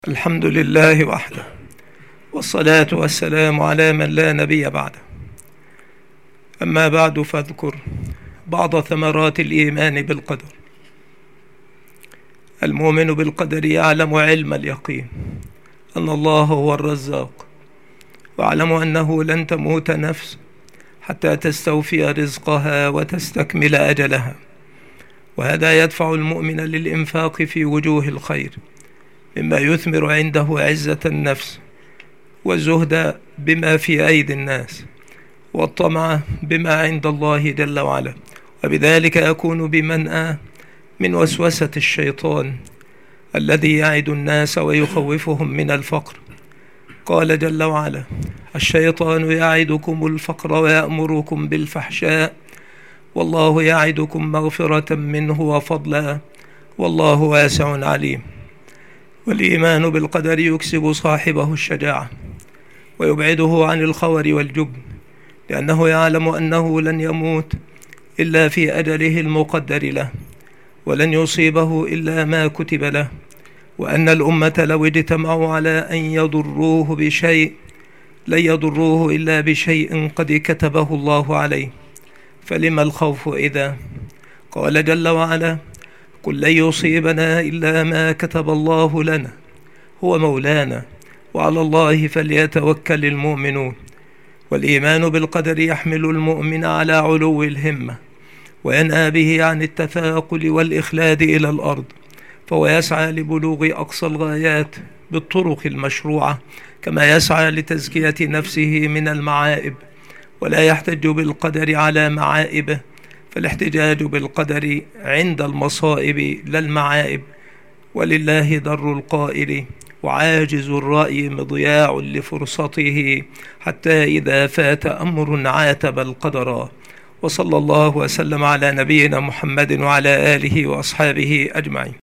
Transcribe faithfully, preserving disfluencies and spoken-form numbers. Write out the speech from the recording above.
الحمد لله وحده، والصلاة والسلام على من لا نبي بعده. أما بعد، فاذكر بعض ثمرات الإيمان بالقدر. المؤمن بالقدر يعلم علم اليقين أن الله هو الرزاق، واعلم أنه لن تموت نفس حتى تستوفي رزقها وتستكمل أجلها، وهذا يدفع المؤمن للإنفاق في وجوه الخير مما يثمر عنده عزة النفس، والزهد بما في أيدي الناس، والطمع بما عند الله جل وعلا، وبذلك يكون بمنأى من وسوسة الشيطان الذي يعد الناس ويخوفهم من الفقر. قال جل وعلا: الشيطان يعدكم الفقر ويأمركم بالفحشاء والله يعدكم مغفرة منه وفضلا والله واسع عليم. والإيمان بالقدر يكسب صاحبه الشجاعة ويبعده عن الخور والجبن، لأنه يعلم أنه لن يموت إلا في أجله المقدر له، ولن يصيبه إلا ما كتب له، وأن الأمة لو اجتمعوا على أن يضروه بشيء لن يضروه إلا بشيء قد كتبه الله عليه، فلما الخوف إذا؟ قال جل وعلا: قل لن يصيبنا إلا ما كتب الله لنا هو مولانا وعلى الله فليتوكل المؤمنون. والإيمان بالقدر يحمل المؤمن على علو الهمة، وينأى به عن التثاقل والإخلاد إلى الأرض، فهو يسعى لبلوغ أقصى الغايات بالطرق المشروعة، كما يسعى لتزكية نفسه من المعائب، ولا يحتج بالقدر على معائبه، فالاحتجاج بالقدر عند المصائب لا المعائب. ولله در القائل: وعاجز الرأي مضياع لفرصته، حتى إذا فات أمر عاتب القدر. وصلى الله وسلم على نبينا محمد وعلى آله وأصحابه أجمعين.